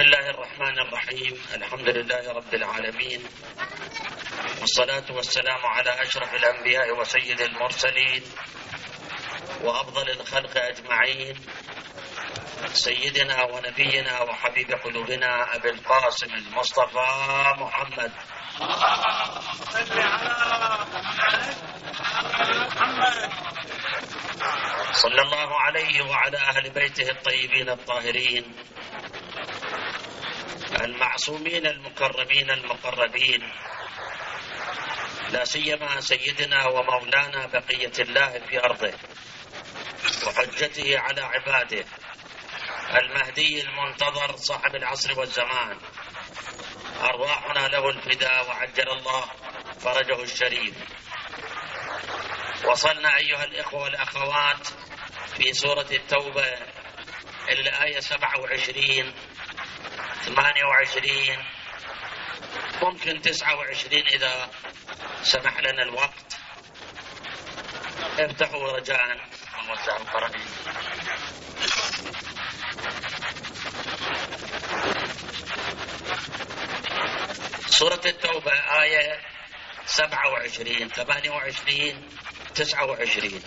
بسم الله الرحمن الرحيم. الحمد لله رب العالمين، والصلاة والسلام على أشرف الأنبياء وسيد المرسلين وأفضل الخلق أجمعين، سيدنا ونبينا وحبيب قلوبنا أبي القاسم المصطفى محمد صلى الله عليه وعلى أهل بيته الطيبين الطاهرين المعصومين المكرمين المقربين، لا سيما سيدنا ومولانا بقية الله في أرضه وحجته على عباده المهدي المنتظر صاحب العصر والزمان، أرواحنا له الفداء وعجل الله فرجه الشريف. وصلنا أيها الإخوة والأخوات في سورة التوبة إلى الآية 27 28 ممكن 29 إذا سمح لنا الوقت. افتحوا رجاء ووسعوا القرآن. سورة التوبة آية 27 28 29.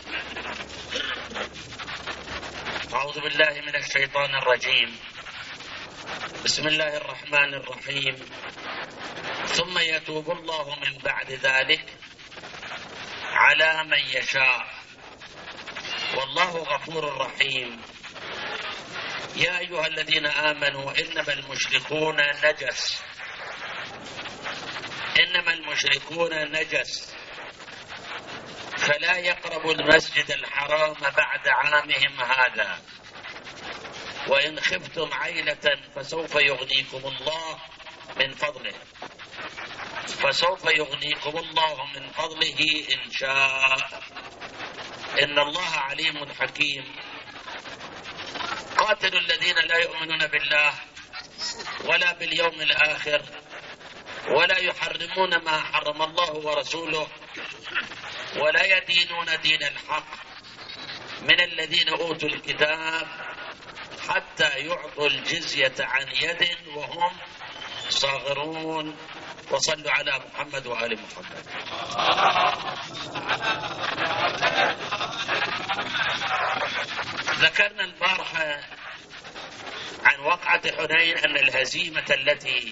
أعوذ بالله من الشيطان الرجيم. بسم الله الرحمن الرحيم. ثم يتوب الله من بعد ذلك على من يشاء والله غفور رحيم. يا أيها الذين آمنوا إنما المشركون نجس فلا يقربوا المسجد الحرام بعد عامهم هذا، وإن خفتم عيلة فسوف يغنيكم الله من فضله إن شاء، إن الله عليم حكيم. قاتلوا الذين لا يؤمنون بالله ولا باليوم الآخر ولا يحرمون ما حرم الله ورسوله ولا يدينون دين الحق من الذين أوتوا الكتاب حتى يعطوا الجزية عن يد وهم صاغرون. وصلوا على محمد وآل محمد. ذكرنا البارحة عن وقعة حنين أن الهزيمة التي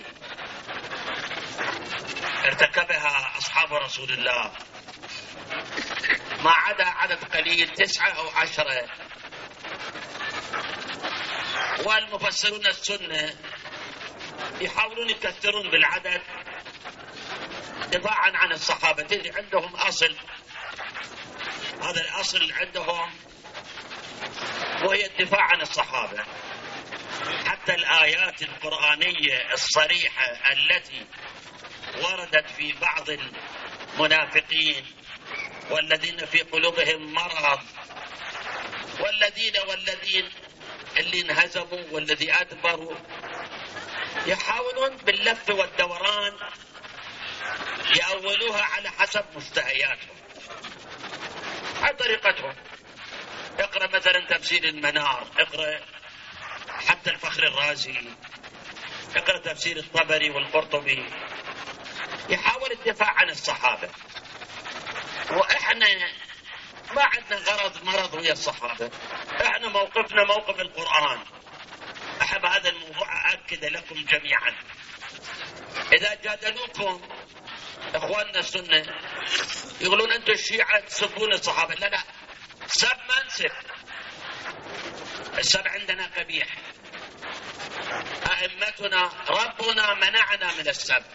ارتكبها أصحاب رسول الله ما عدا عدد قليل 9 أو 10، والمفسرون السنة يحاولون يكثرون بالعدد دفاعا عن الصحابة اللي عندهم أصل. هذا الأصل عندهم وهي الدفاع عن الصحابة. حتى الآيات القرآنية الصريحة التي وردت في بعض المنافقين والذين في قلوبهم مرض والذين اللي انهزموا والذي أدبروا، يحاولون باللف والدوران يأولوها على حسب مشتهياتهم، على طريقتهم. اقرأ مثلا تفسير المنار، اقرأ حتى الفخر الرازي، اقرأ تفسير الطبري والقرطبي، يحاول الدفاع عن الصحابة. وإحنا ما عندنا مرض ويا الصحابة، إحنا موقفنا موقف القرآن. أحب هذا الموضوع أأكد لكم جميعا. إذا جادلوكم إخواننا السنة يقولون أنتم الشيعة تسبون الصحابة، لا سب ما نسب، السب عندنا قبيح. أئمتنا ربنا منعنا من السب،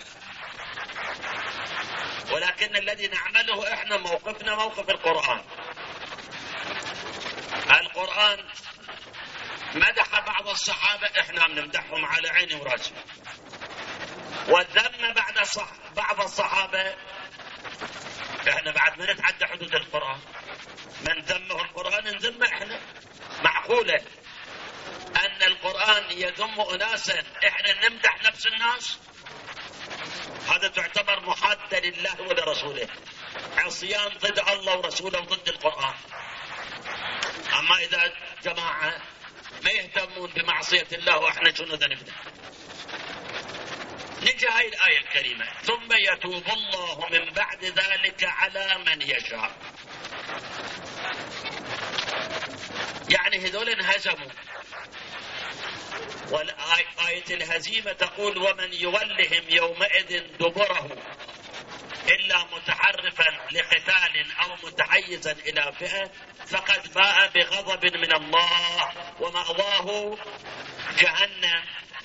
ولكن الذي نعمله إحنا موقفنا موقف القرآن. القرآن مدح بعض الصحابة، إحنا بنمدحهم على عيني وراسي. وذم بعض الصحابة، إحنا بعد ما نتعدى حدود القرآن. من ذمه القرآن نذمه إحنا. معقولة أن القرآن يذم أناسا إحنا نمدح نفس الناس؟ هذا تعتبر محادة لله ولرسوله، عصيان ضد الله ورسوله وضد القرآن. أما إذا جماعة ما يهتمون بمعصية الله، واحنا شنو ذنبنا؟ نجي هاي الآية الكريمة ثم يتوب الله من بعد ذلك على من يشاء. يعني هذول انهزموا، والآية الهزيمة تقول ومن يولهم يومئذ دبره إلا متحرفا لقتال أو متحيزا إلى فئة فقد باء بغضب من الله ومأواه جهنم.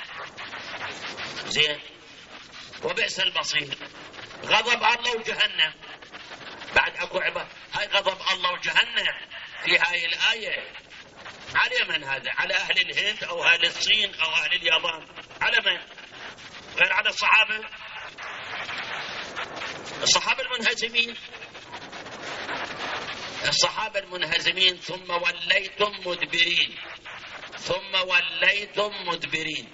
زين، وبئس المصير. غضب الله وجهنم، بعد اكو عباد. هاي غضب الله وجهنم في هاي الآية على من هذا؟ على أهل الهند أو أهل الصين أو أهل اليابان؟ على من؟ غير على الصحابة. الصحابة المنهزمين، الصحابة المنهزمين. ثم وليتم مدبرين، ثم وليتم مدبرين.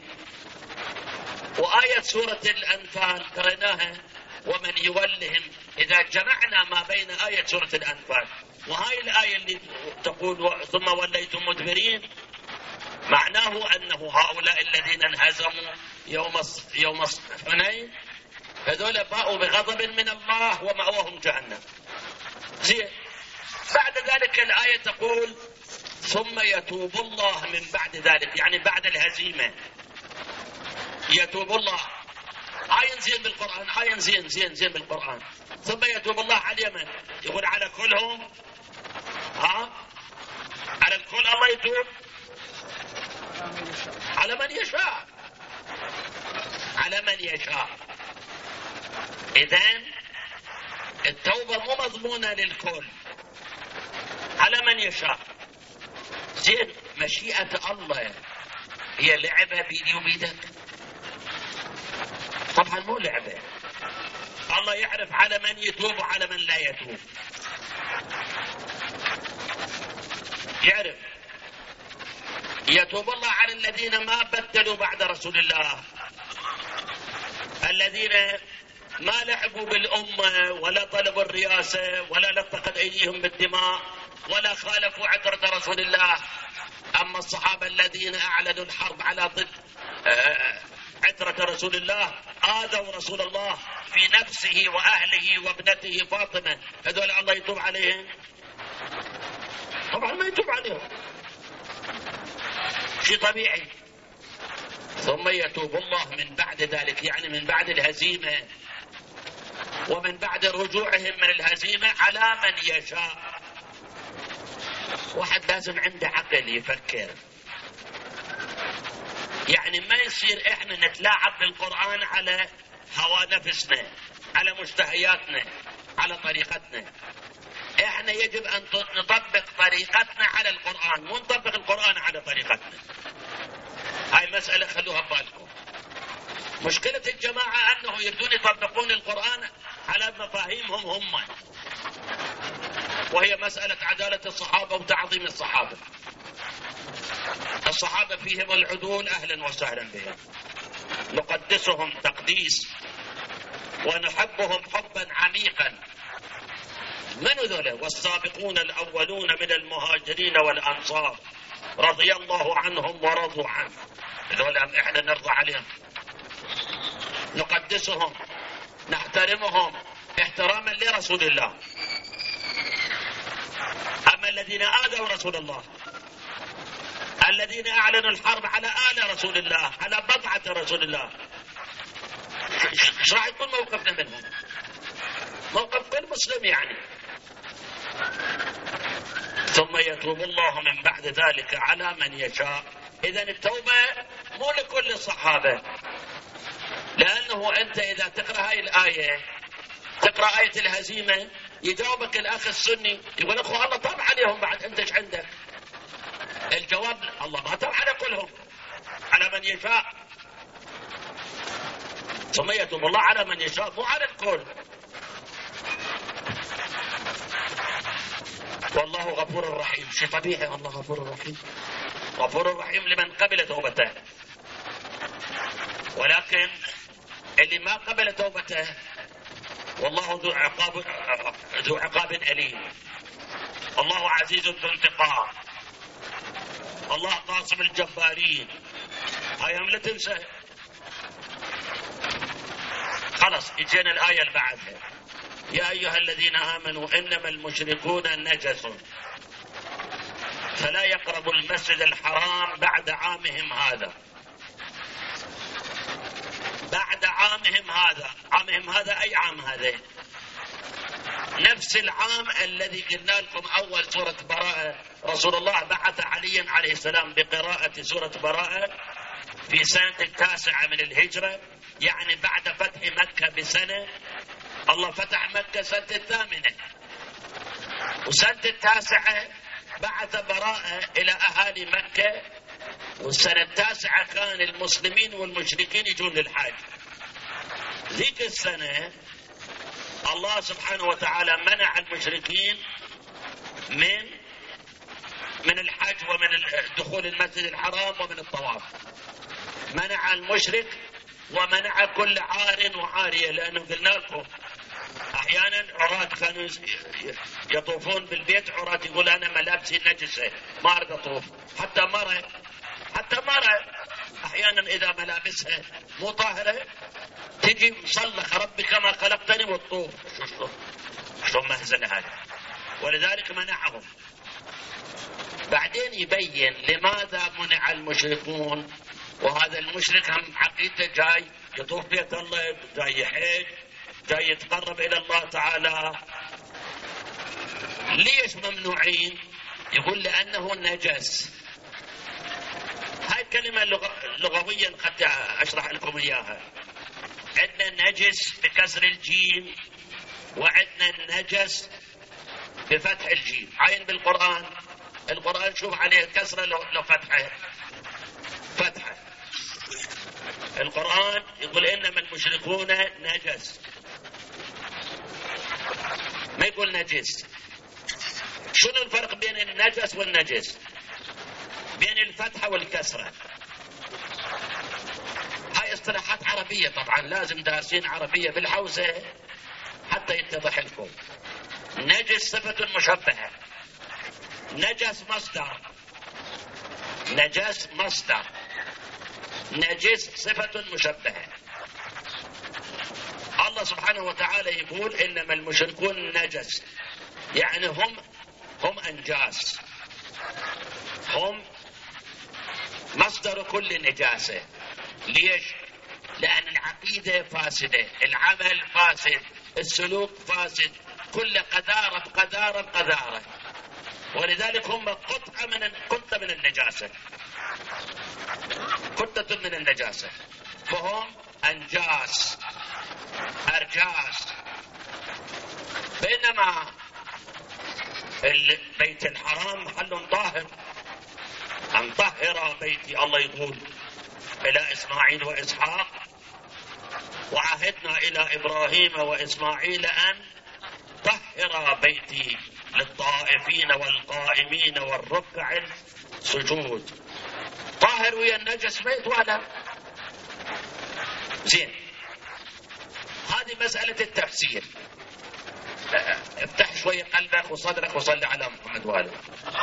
وآية سورة الأنفال قرأناها ومن يولهم، إذا جمعنا ما بين آية سورة الأنفال وهاي الآية اللي تقول ثم وليتم مدبرين، معناه أنه هؤلاء الذين انهزموا يوم حنين هذول باءوا بغضب من الله ومأواهم جهنم. زين، بعد ذلك الآية تقول ثم يتوب الله من بعد ذلك، يعني بعد الهزيمة يتوب الله. آية زين بالقرآن، آية زين بالقرآن. ثم يتوب الله على اليمن، يقول على كلهم؟ على الكل الله يتوب؟ على من يشاء، على من يشاء. إذن التوبة مو مضمونة للكل، على من يشاء. زين، مشيئة الله هي لعبة بيدي وبيدك؟ طبعا مو لعبة. الله يعرف على من يتوب وعلى من لا يتوب، يعرف. يتوب الله على الذين ما بدلوا بعد رسول الله، الذين ما لعبوا بالأمة ولا طلبوا الرئاسة ولا لطقت أيديهم بالدماء ولا خالفوا عترة رسول الله. أما الصحابة الذين أعلنوا الحرب على ضد عترة رسول الله، آذوا رسول الله في نفسه وأهله وابنته فاطمة، هذول الله يتوب عليهم؟ طبعا ما يتوب عليهم، شيء طبيعي. ثم يتوب الله من بعد ذلك، يعني من بعد الهزيمة ومن بعد رجوعهم من الهزيمة على من يشاء. واحد لازم عنده عقل يفكر، يعني ما يصير احنا نتلاعب بالقرآن على هوى نفسنا، على مشتهياتنا، على طريقتنا. احنا يجب ان نطبق طريقتنا على القرآن، مو نطبق القرآن على طريقتنا. هاي مسألة خلوها ببالكم. مشكلة الجماعة انه يبدون يطبقون القرآن على مفاهيمهم هم، وهي مسألة عدالة الصحابة وتعظيم الصحابة. الصحابة فيهم العدول، أهلا وسهلا بهم، نقدسهم تقديس ونحبهم حبا عميقا. من ذولا؟ والسابقون الأولون من المهاجرين والأنصار رضي الله عنهم ورضوا عنه. ذولا احنا نرضى عليهم، نقدسهم، نحترمهم احتراما لرسول الله. أما الذين آذوا رسول الله، الذين أعلنوا الحرب على آل رسول الله، على بضعة رسول الله، ايش راح يكون موقفنا منهم؟ موقف كل مسلم يعني. ثم يتوب الله من بعد ذلك على من يشاء. إذن التوبة مو لكل الصحابة، لأنه أنت إذا تقرأ هاي الآية، تقرأ آية الهزيمة، يجاوبك الأخ السني يقول أخو الله طبع عليهم، بعد أنت ايش عندك؟ الجواب الله ما طبع على كلهم، على من يشاء. ثم يتوب الله على من يشاء، مو على الكل. والله غفور رحيم، شيء طبيعي، الله غفور رحيم. غفور رحيم لمن قبل توبته، ولكن اللي ما قبل توبته والله ذو عقاب أليم. الله عزيز ذو انتقام. الله قاصم الجبارين، هاي هم لا تنسى. خلاص اجينا الآية اللي بعدها: يا أيها الذين آمنوا إنما المشركون نجس فلا يقربوا المسجد الحرام بعد عامهم هذا. بعد عامهم هذا، عامهم هذا أي عام هذا؟ نفس العام الذي قلنا لكم أول سورة براءة رسول الله بعث علي عليه السلام بقراءة سورة براءة في سنة 9 من الهجرة، يعني بعد فتح مكة بسنة. الله فتح مكة سنة 8، وسنة 9 بعث براءة إلى أهالي مكة، والسنة 9 كان المسلمين والمشركين يجون للحج. ذيك السنة الله سبحانه وتعالى منع المشركين من الحج ومن دخول المسجد الحرام ومن الطواف. منع المشرك ومنع كل عار وعارية، لأنه قلنا لكم أحيانا عراة كانوا يطوفون بالبيت، عراة يقول أنا ملابسي نجسة ما أريد أطوف. حتى مرة أحيانا إذا ملابسها مو طاهرة تجي مصلخ ربي كما خلقتني والطوف. شو مهزلة هذا؟ ولذلك منعهم. بعدين يبين لماذا منع المشركون، وهذا المشرك هم عقيدته جاي يطوف بيت الله، جاي يحج، جاي يتقرب إلى الله تعالى. ليش ممنوعين؟ يقول لأنه نجس. هاي الكلمة لغويا قد أشرح لكم إياها. عندنا نجس بكسر الجيم، وعندنا النجس بفتح الجيم. عين بالقرآن، القرآن شوف عليه كسرة لو فتحة. القرآن يقول إنما المشركون نجس، ما يقول نجس. شنو الفرق بين النجس والنجس؟ بين الفتحة والكسرة. هاي اصطلاحات عربية طبعا، لازم دارسين عربية بالحوزة حتى يتضح لكم. نجس صفة مشبهة، نجس مصدر، نجس صفة مشبهة. الله سبحانه وتعالى يقول إنما المشركون نجس، يعني هم أنجاس، هم مصدر كل نجاسة. ليش؟ لأن العقيدة فاسدة، العمل فاسد، السلوك فاسد، كل قذارة. ولذلك هم قطة من النجاسة، قطة من النجاسة، فهم أنجاس، أرجاس. بينما البيت الحرام محل طاهر. أن طهر بيتي، الله يقول إلى إسماعيل وإسحاق: وعهدنا إلى إبراهيم وإسماعيل أن طهر بيتي للطائفين والقائمين والركع السجود. طاهر ويا النجس بيت ولا زين. هذه مسألة التفسير. افتح شوية قلبك وصدرك وصلي على محمد وآله.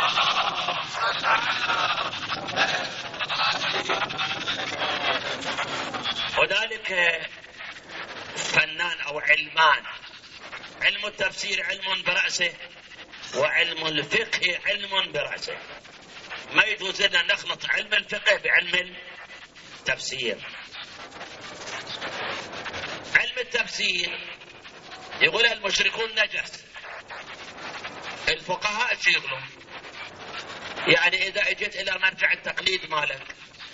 وذلك فنان أو علمان: علم التفسير علم برأسه، وعلم الفقه علم برأسه. ما يجوز لنا نخلط علم الفقه بعلم التفسير. علم التفسير يقول المشركون نجس، الفقهاء شو يقولون؟ يعني إذا اجيت إلى مرجع التقليد مالك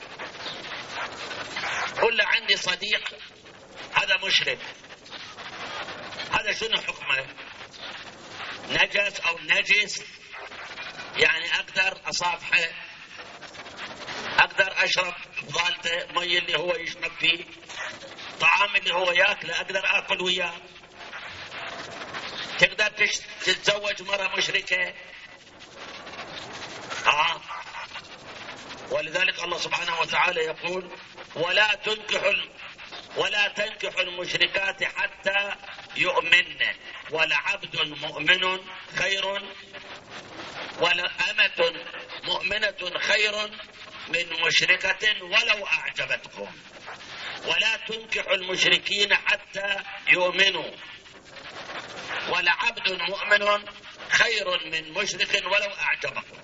قل له عندي صديق هذا مشرك، هذا شنو حكمه؟ نجس أو نجس؟ يعني أقدر أصافحه، أقدر أشرب فضالته، مي اللي هو يشرب فيه، طعام اللي هو يأكله أقدر أكل وياه. تقدر تتزوج مرة مشركة؟ ولذلك الله سبحانه وتعالى يقول: ولا تنكحوا المشركات حتى يؤمن، ولعبد مؤمن خير، ولأمة مؤمنة خير من مشركة ولو أعجبتكم، ولا تنكحوا المشركين حتى يؤمنوا، ولعبد مؤمن خير من مشرك ولو أعجبكم.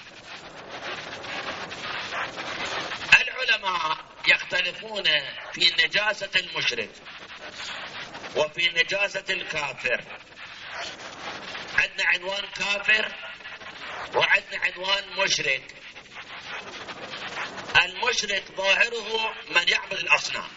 العلماء يختلفون في نجاسة المشرك وفي نجاسة الكافر. عندنا عنوان كافر وعندنا عنوان مشرك. المشرك ظاهره من يعبد الأصنام،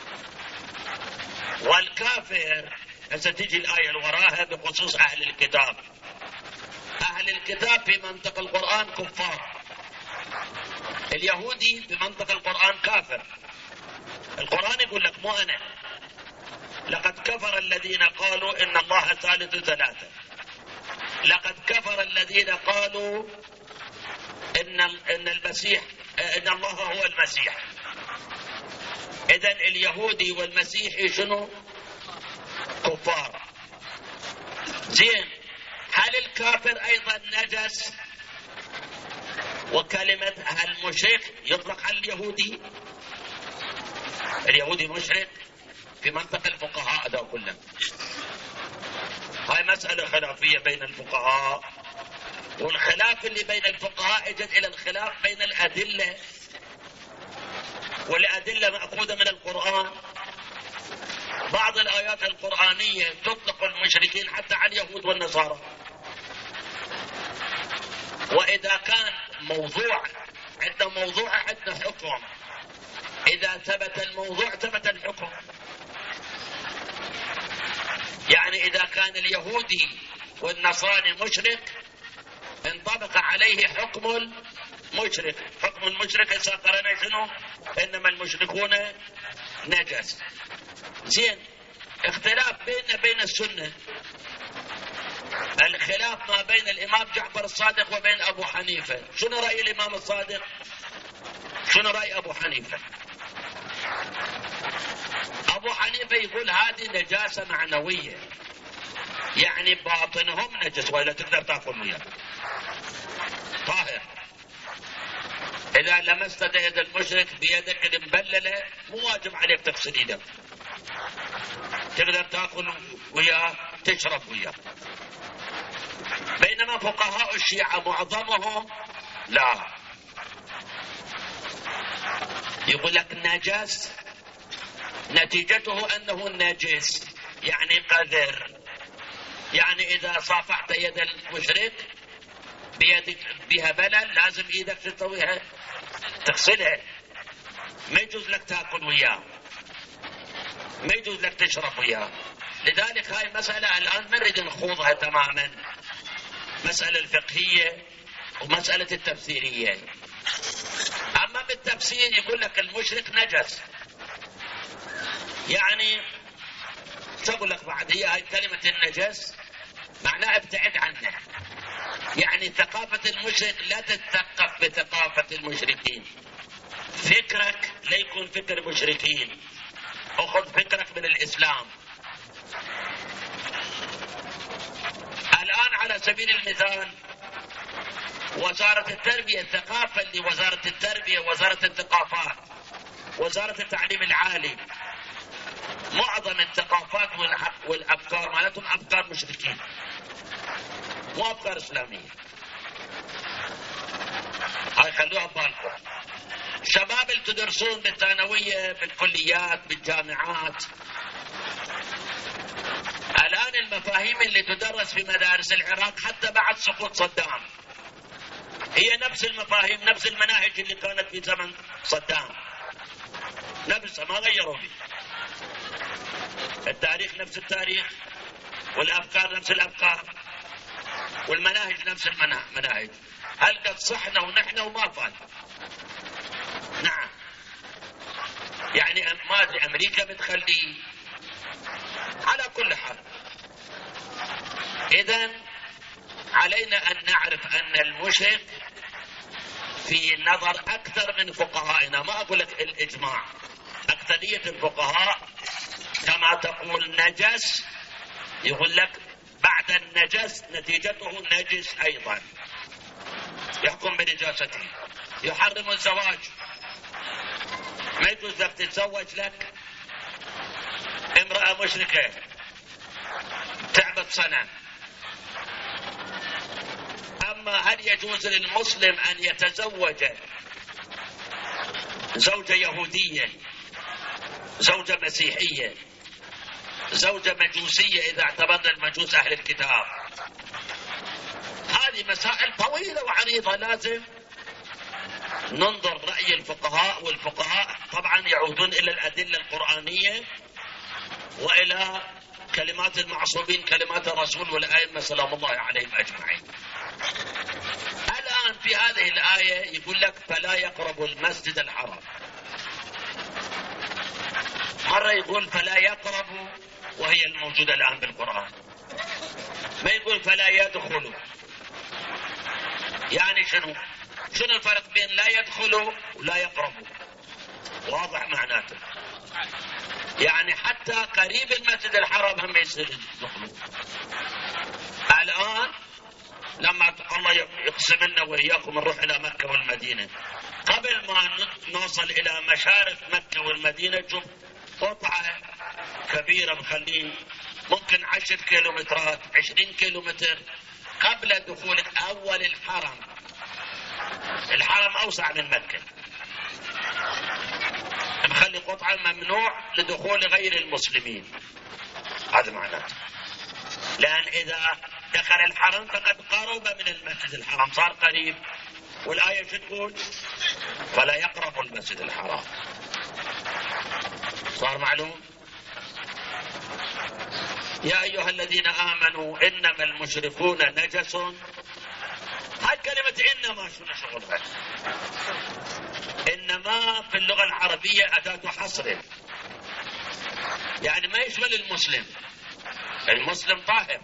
والكافر ستجي الآية اللي وراها بخصوص أهل الكتاب. أهل الكتاب في منطق القرآن كفار، اليهودي في منطق القرآن كافر. القرآن يقول لك مو أنا، لقد كفر الذين قالوا إن الله ثالث ثلاثة، لقد كفر الذين قالوا إن المسيح إن الله هو المسيح. إذن اليهودي والمسيحي شنو؟ كفار. زين، هل الكافر أيضا نجس؟ وكلمة المشرك يطلق على اليهودي. اليهودي مشرك في منطق الفقهاء هذا كله. هاي مسألة خلافية بين الفقهاء، والخلاف اللي بين الفقهاء اجت الى الخلاف بين الأدلة، والأدلة مأخوذة من القرآن. بعض الآيات القرآنية تطلق المشركين حتى على اليهود والنصارى، وإذا كان موضوع عندنا حكم، إذا ثبت الموضوع ثبت الحكم. يعني إذا كان اليهودي والنصراني مشرك انطبق عليه حكم المشرك. حكم المشرك ساقرنا شنو؟ إنما المشركون نجس. زين، اختلاف بيننا بين السنة. الخلاف ما بين الإمام جعفر الصادق وبين أبو حنيفة. شنو رأي الإمام الصادق؟ شنو رأي أبو حنيفة؟ أبو حنيفة يقول هذه نجاسة معنوية، يعني باطنهم نجس ولا تقدر تأكل وياه طاهر. إذا لمست يد المشرك بيدك المبللة مو واجب عليك تغسل يدك، تقدر تأكل وياه تشرب وياه. بينما فقهاء الشيعة معظمهم لا، يقول لك نجس نتيجته أنه نجس، يعني قذر. يعني إذا صافحت يد المشرك بيدك بها بلل لازم إيدك تطويها تغسلها، ما يجوز لك تأكل وياه، ما يجوز لك تشرب وياه. لذلك هاي مسألة الآن ما نريد نخوضها تماما، مسألة الفقهية ومسألة التفسيرية. أما بالتفسير يقول لك المشرك نجس، يعني تقول لك بعد هي كلمة النجس معناها ابتعد عنها. يعني ثقافة المشرك لا تتثقف بثقافة المشركين، فكرك لا يكون فكر مشركين، أخذ فكرك من الإسلام. الآن على سبيل المثال وزارة التربية، الثقافة اللي وزارة التربية، وزارة الثقافات، وزارة التعليم العالي، معظم الثقافات والأفكار مالتهم أفكار مشركين مو أفكار إسلامية. هاي خلوها ببالكم. شباب اللي تدرسون بالثانوية بالكليات بالجامعات، الآن المفاهيم اللي تدرس في مدارس العراق حتى بعد سقوط صدام هي نفس المفاهيم، نفس المناهج اللي كانت في زمن صدام، نفسها ما غيروا فيه. التاريخ نفس التاريخ، والأفكار نفس الأفكار، والمناهج نفس المناهج. هل قد صحنا ونحن وما فات؟ نعم. يعني ما أدري أمريكا بتخلي على كل حال. إذن علينا أن نعرف أن المشرك في نظر أكثر من فقهائنا، ما أقول لك الإجماع، أكثرية الفقهاء كما تقول نجس يقول لك بعد النجس نتيجته نجس أيضا. يحكم بنجاسته. يحرم الزواج، ما يجوز لك تتزوج لك امرأة مشركة تعبد صنم. أما هل يجوز للمسلم أن يتزوج زوجة يهودية، زوجة مسيحية، زوجة مجوسية إذا اعتبرنا المجوس أهل الكتاب؟ هذه مسائل طويلة وعريضة، لازم ننظر رأي الفقهاء، والفقهاء طبعا يعودون إلى الأدلة القرآنية وإلى كلمات المعصومين، كلمات الرسول والأئمة سلام الله عليهم أجمعين. الآن في هذه الآية يقول لك فلا يقربوا المسجد الحرام، مرة يقول فلا يقربوا وهي الموجودة الآن بالقرآن، ما يقول فلا يدخلوا. يعني شنو الفرق بين لا يدخلوا ولا يقربوا؟ واضح معناته، يعني حتى قريب المسجد الحرام هم يصير يدخلوا. الآن لما الله يقسم لنا وإياكم نروح إلى مكة والمدينة، قبل ما نوصل إلى مشارف مكة والمدينة شوف قطعة كبيرة مخلين ممكن 10 كيلومترات 20 كيلومتر قبل دخولك أول الحرم. الحرم أوسع من مكة، مخلي قطعة ممنوع لدخول غير المسلمين. هذا معناته، لأن إذا دخل الحرم فقد قرب من المسجد الحرام، صار قريب. والآية شو تقول؟ فلا يقرب المسجد الحرام. صار معلوم؟ يا أيها الذين آمنوا إنما المشركون نجس. هاي كلمة إنما شنو شغلها؟ إنما في اللغة العربية أداة حصر، يعني ما يشمل المسلم. المسلم طاهر،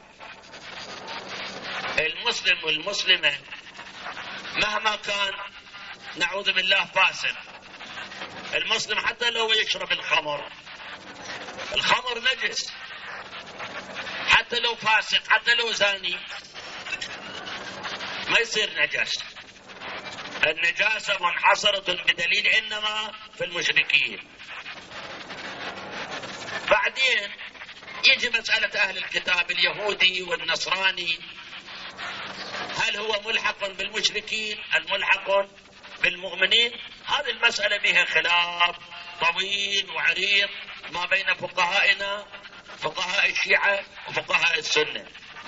المسلم والمسلمة مهما كان نعوذ بالله فاسق، المسلم حتى لو يشرب الخمر نجس، حتى لو فاسق، حتى لو زاني ما يصير نجاسة. النجاسة منحصرة بدليل إنما في المشركين. بعدين يجي مسألة أهل الكتاب اليهودي والنصراني، هل هو ملحق بالمشركين الملحق بالمؤمنين؟ هذه المسألة بها خلاف طويل وعريض ما بين فقهائنا، فقهاء الشيعة وفقهاء السنة.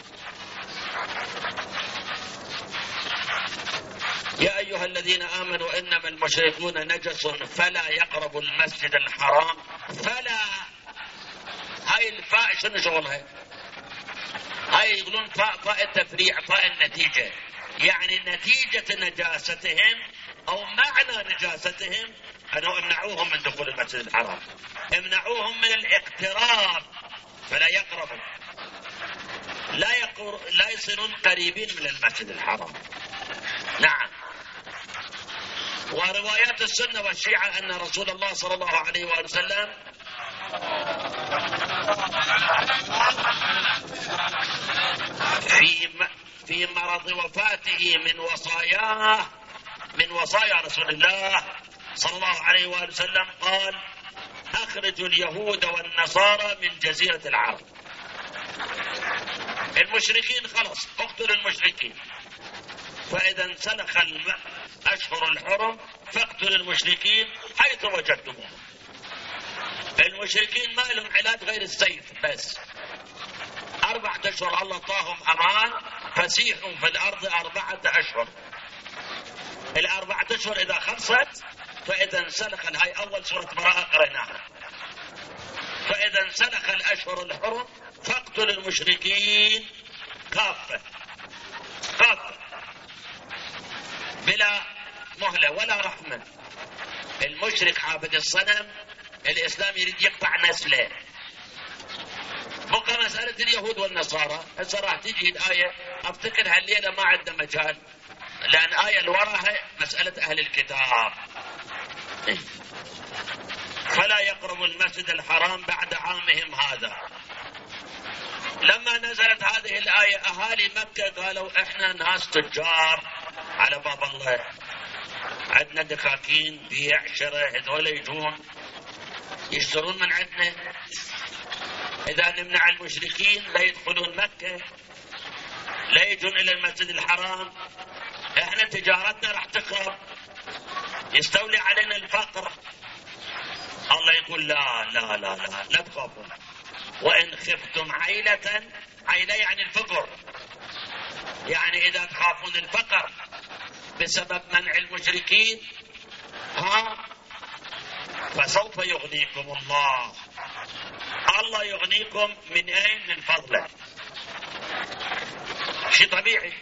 يا أيها الذين آمنوا إنما المشركون نجس فلا يقربوا المسجد الحرام. فلا، هاي الفاء شنو شغلها؟ هاي يقولون فاء التفريع، فاء النتيجة، يعني نتيجة نجاستهم أو معنى نجاستهم أنه امنعوهم من دخول المسجد الحرام، امنعوهم من الاقتراب، فلا يقربوا، لا يصيرون قريبين من المسجد الحرام. نعم. وروايات السنة والشيعة أن رسول الله صلى الله عليه وآله وسلم في مرض وفاته من وصايا رسول الله صلى الله عليه وآله وسلم قال: أخرجوا اليهود والنصارى من جزيرة العرب. المشركين خلص، اقتلوا المشركين، فإذا انسلخ أشهر الحرم فاقتلوا المشركين حيث وجدتموهم. المشركين ما لهم علاج غير السيف بس. 4 أشهر الله طاهم أمان، فسيحوا في الأرض 4 أشهر. 4 أشهر إذا خلصت فإذا انسلخ، هاي أول سورة براءة قريناها، فإذا انسلخ الأشهر الحرم فاقتلوا المشركين كافة بلا مهلة ولا رحمة. المشرك عابد الصنم الإسلام يريد يقطع نسله. بقى مسألة اليهود والنصارى هسه راح تجي الآية، أفتكر هالليلة ما عندنا مجال، لأن آية اللي وراها مسألة أهل الكتاب. فلا يقربوا المسجد الحرام بعد عامهم هذا. لما نزلت هذه الآية أهالي مكة قالوا: إحنا ناس تجار، على باب الله. عندنا دكاكين بيع شراء، هذول يجون يشترون من عندنا. إذا نمنع المشركين لا يدخلون مكة، لا يجون إلى المسجد الحرام، احنا تجارتنا راح تخرب، يستولي علينا الفقر. الله يقول لا لا لا لا لا تخافوا. وإن خفتم عيلة، عيلة يعني الفقر، يعني إذا تخافون الفقر بسبب منع المشركين فسوف يغنيكم الله. الله يغنيكم من أين؟ من فضله. شيء طبيعي.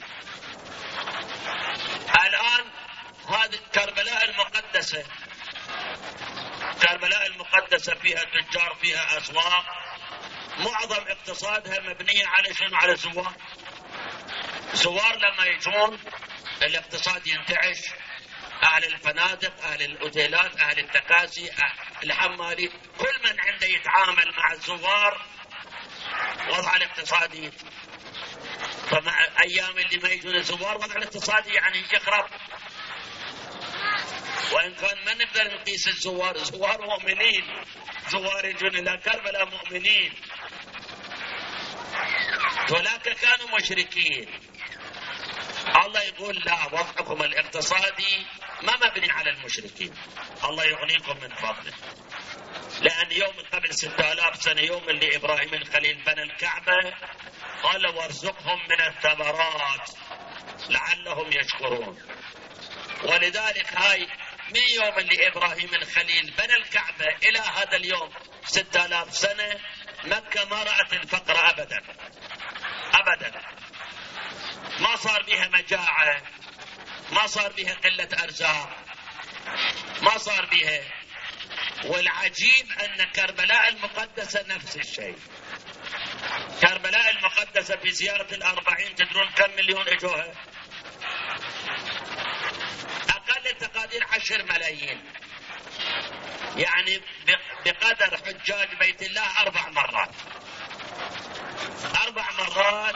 الآن هذه كربلاء المقدسة، كربلاء المقدسة فيها تجار، فيها أسواق، معظم اقتصادها مبنية على شنو؟ على زوار. زوار لما يجون الاقتصاد ينتعش. أهل الفنادق، أهل الأوتيلات، أهل التكاسي، الحمالي، كل من عنده يتعامل مع الزوار وضع الاقتصادي. فمع أيام اللي ما يجون الزوار وضع الاقتصادي يعني يخرب. وإن كان ما نقدر نقيس الزوار، زوار مؤمنين، زوار يجون إلى كربلاء مؤمنين، ولكن كانوا مشركين. الله يقول لا، وضعكم الاقتصادي ما مبني على المشركين، الله يغنيكم من فضله. لأن يوم قبل 6000 سنة، يوم اللي إبراهيم الخليل بنى الكعبة، قال وارزقهم من الثمرات لعلهم يشكرون. ولذلك هاي من يوم اللي إبراهيم الخليل بنى الكعبة إلى هذا اليوم 6000 سنة، مكة ما رأت الفقر أبدا أبدا. ما صار بها مجاعة، ما صار بها قلة أرزاق، ما صار بها. والعجيب أن كربلاء المقدسة نفس الشيء. كربلاء المقدسة في زيارة ال40 تدرون كم مليون اجوها؟ أقل التقادير 10 ملايين، يعني بقدر حجاج بيت الله 4 مرات. 4 مرات.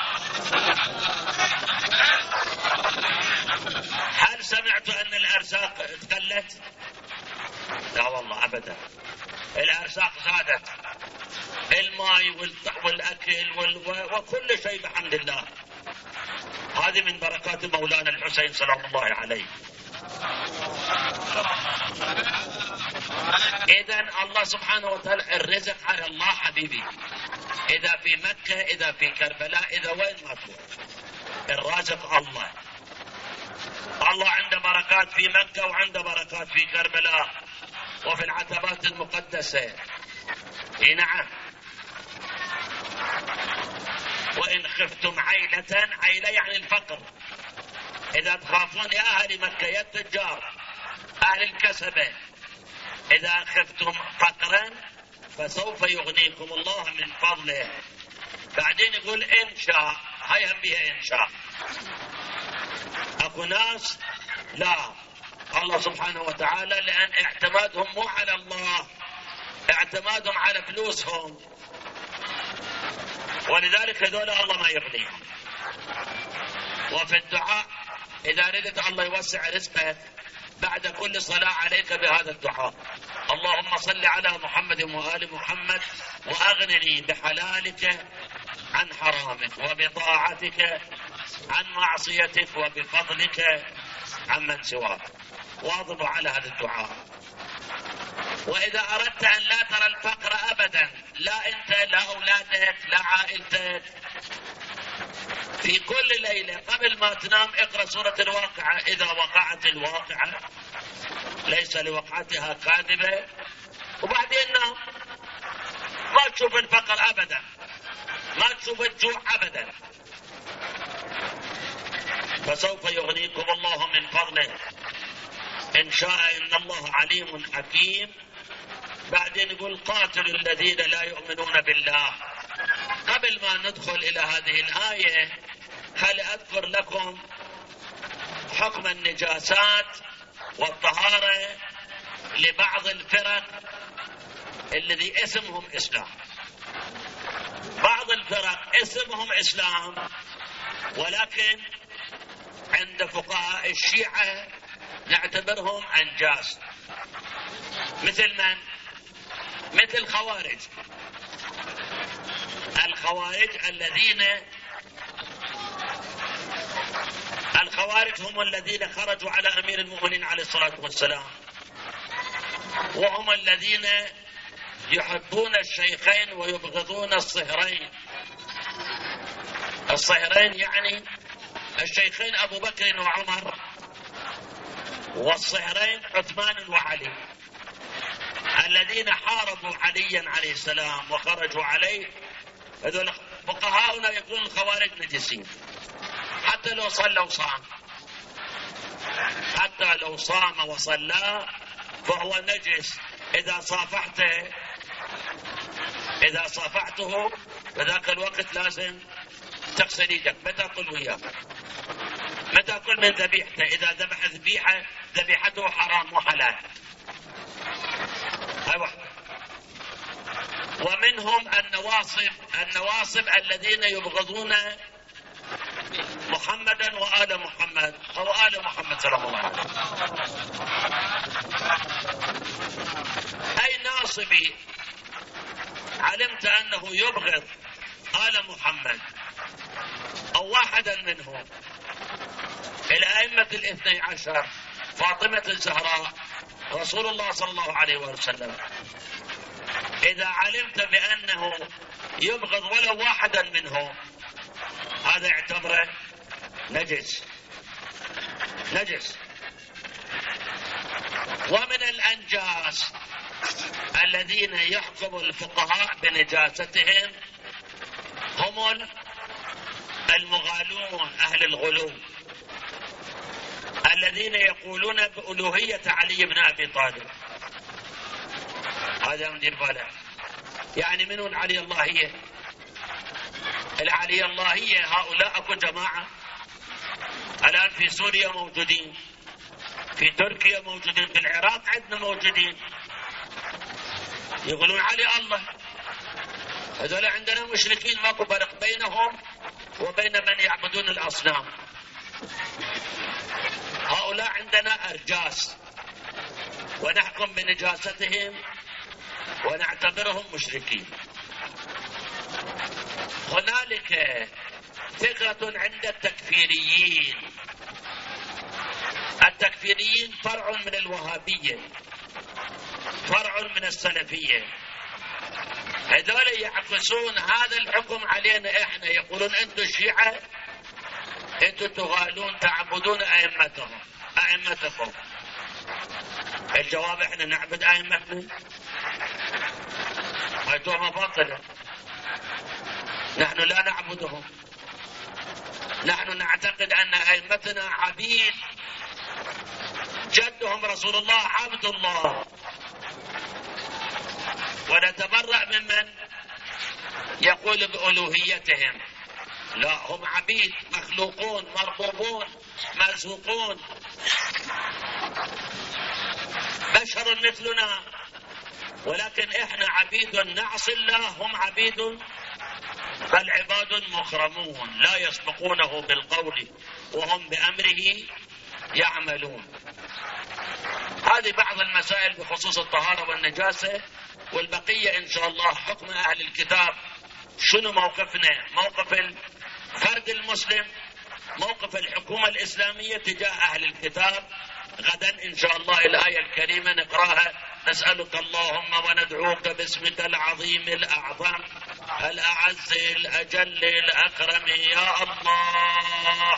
هل سمعت أن الأرزاق قلت؟ لا والله أبدا، الأرزاق زادت، الماء والأكل وكل شيء بحمد الله. هذه من بركات مولانا الحسين سلام الله عليه. إذن الله سبحانه وتعالى الرزق على الله حبيبي، إذا في مكة، إذا في كربلاء، إذا وين ما تروح الرازق الله. الله عنده بركات في مكة وعنده بركات في كربلاء وفي العتبات المقدسة. نعم. وإن خفتم عيلة، عيلة يعني الفقر. إذا تخافون يا أهل مكة يا التجار أهل الكسبة، إذا خفتم فقرا فسوف يغنيكم الله من فضله. بعدين يقول إن شاء، هاي هم بها إن شاء. أكو ناس لا، الله سبحانه وتعالى لأن اعتمادهم مو على الله، اعتمادهم على فلوسهم، ولذلك هذول الله ما يغنيهم. وفي الدعاء إذا ردت الله يوسع رزقك بعد كل صلاة عليك بهذا الدعاء: اللهم صل على محمد وآل محمد وأغنني بحلالك عن حرامك وبطاعتك عن معصيتك وبفضلك عمن سواك. واظبوا على هذا الدعاء. وإذا أردت أن لا ترى الفقر أبدا، لا أنت لا أولادك لا عائلتك، في كل ليلة قبل ما تنام اقرأ سورة الواقعة: إذا وقعت الواقعة ليس لوقعتها كاذبة، وبعدين نام. ما تشوف الفقر أبدا، ما تشوف الجوع أبدا. فسوف يغنيكم الله من فضله إن شاء، إن الله عليم حكيم. بعدين يقول: قاتلوا الذين لا يؤمنون بالله. قبل ما ندخل إلى هذه الآية هل أذكر لكم حكم النجاسات والطهارة لبعض الفرق الذي اسمهم إسلام. بعض الفرق اسمهم إسلام ولكن عند فقهاء الشيعة نعتبرهم أنجاس. مثل من؟ مثل الخوارج. الخوارج هم الذين خرجوا على أمير المؤمنين عليه الصلاة والسلام، وهم الذين يحبون الشيخين ويبغضون الصهرين. الصهرين يعني الشيخين أبو بكر وعمر، والصهرين عثمان وعلي، الذين حاربوا عليا عليه السلام وخرجوا عليه. هذول فقهاؤنا يقولون الخوارج نجسين، حتى لو صلى وصام، حتى لو صام وصلى فهو نجس. إذا صافحته بذاك الوقت لازم تغسل يدك. ما تأكل وياه، ما تأكل من ذبيحته. إذا ذبح ذبيحة ذبيحته حرام وحلال. أيوة. ومنهم النواصب الذين يبغضون محمدا وآل محمد أو آل محمد صلى الله عليه وسلم. أي ناصبي علمت أنه يبغض آل محمد أو واحدا منهم، الأئمة الاثني عشر، فاطمة الزهراء، رسول الله صلى الله عليه وسلم، إذا علمت بأنه يبغض ولو واحدا منهم هذا يعتبره نجس. ومن الأنجاس الذين يحكم الفقهاء بنجاستهم هم المغالون، أهل الغلو، الذين يقولون بألوهية علي بن أبي طالب. هذا مدير باله. يعني منهم علي اللهية؟ العلي اللهية هؤلاء أكو جماعة الآن في سوريا موجودين، في تركيا موجودين، في العراق عندنا موجودين، يقولون علي الله. هذول عندنا مشركين، ماكو فرق بينهم وبين من يعبدون الأصنام. هؤلاء عندنا أرجاس ونحكم بنجاستهم ونعتبرهم مشركين. هنالك فكرة عند التكفيريين. التكفيريين فرع من الوهابية، فرع من السلفية. هذول يعكسون هذا الحكم علينا احنا، يقولون انتم الشيعة انتم تغالون تعبدون ائمتكم. الجواب احنا نعبد ائمتنا؟ هاي تهمة باطلة. نحن لا نعبدهم، نحن نعتقد ان ائمتنا عبيد، جدهم رسول الله عبد الله، ونتبرأ ممن يقول بألوهيتهم. لا، هم عبيد مخلوقون مربوبون مرزوقون، بشر مثلنا، ولكن احنا عبيد نعصي الله، هم عبيد بل عباد مكرمون لا يسبقونه بالقول وهم بأمره يعملون. هذه بعض المسائل بخصوص الطهارة والنجاسة، والبقية إن شاء الله حكم أهل الكتاب. شنو موقفنا؟ موقف الفرد المسلم، موقف الحكومة الإسلامية تجاه أهل الكتاب. غدا إن شاء الله الآية الكريمة نقراها: نسألك اللهم وندعوك باسمك العظيم الأعظم الأعز الأجل الأكرم يا الله،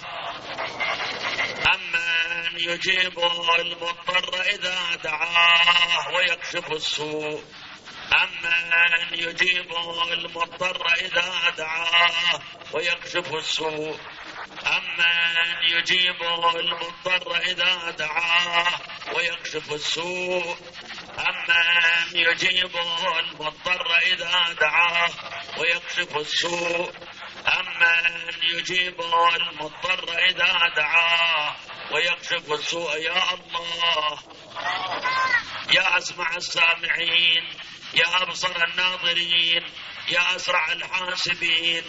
أمن يجيب المضطر إذا دعاه ويكشف السوء، أمن يجيب المضطر إذا دعاه ويكشف السوء، أمن يجيب المضطر إذا دعاه ويكشف السوء، أمن يجيب المضطر إذا دعاه ويكشف السوء، أمن يجيب المضطر إذا دعاه ويكشف السوء. يا الله، يا أسمع السامعين، يا أبصر الناظرين، يا أسرع الحاسبين،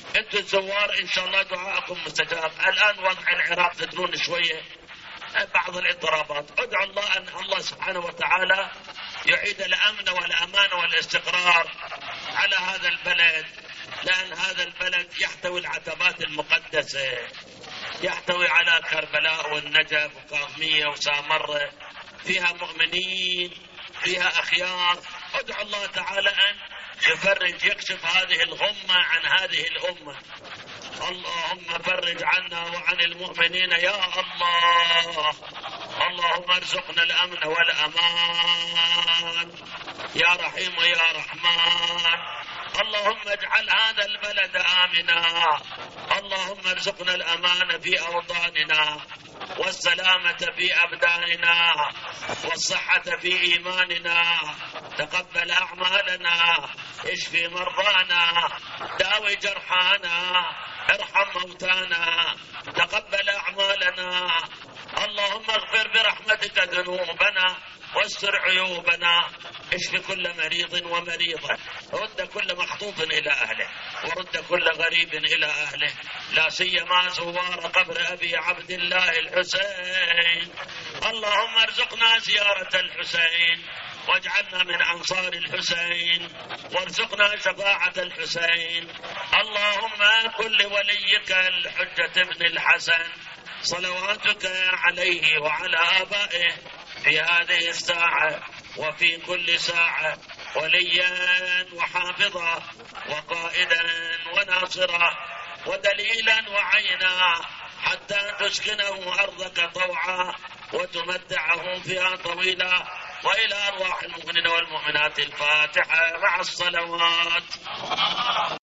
انتم الزوار ان شاء الله دعاءكم مستجاب. الان وضع العراق تدرون شويه بعض الاضطرابات، ادعوا الله ان الله سبحانه وتعالى يعيد الامن والامان والاستقرار على هذا البلد، لان هذا البلد يحتوي العتبات المقدسه، يحتوي على كربلاء والنجف وكاظميه وسامره، فيها مؤمنين، فيها اخيار. ادعوا الله تعالى ان يفرج، يكشف هذه الغمه عن هذه الامه. اللهم فرج عنا وعن المؤمنين يا الله. اللهم ارزقنا الامن والامان يا رحيم يا رحمن. اللهم اجعل هذا البلد آمنا. اللهم ارزقنا الأمان في أوطاننا، والسلامة في أبداننا، والصحة في إيماننا. تقبل أعمالنا، اشفي مرضانا، داوي جرحانا، ارحم موتانا، تقبل أعمالنا. اللهم اغفر برحمتك ذنوبنا واستر عيوبنا، اشف كل مريض ومريضة، رد كل مخطوف إلى أهله، ورد كل غريب إلى أهله، لا سيما زوار قبر أبي عبد الله الحسين. اللهم ارزقنا زيارة الحسين، واجعلنا من أنصار الحسين، وارزقنا شفاعة الحسين. اللهم كن لوليك الحجة ابن الحسن صلواتك عليه وعلى آبائه في هذه الساعة وفي كل ساعة وليا وحافظا وقائدا وناصرا ودليلا وعينا، حتى تسكنه أرضك طوعا وتمتعه فيها طويلا. وإلى أرواح المؤمنين والمؤمنات الفاتحة مع الصلوات.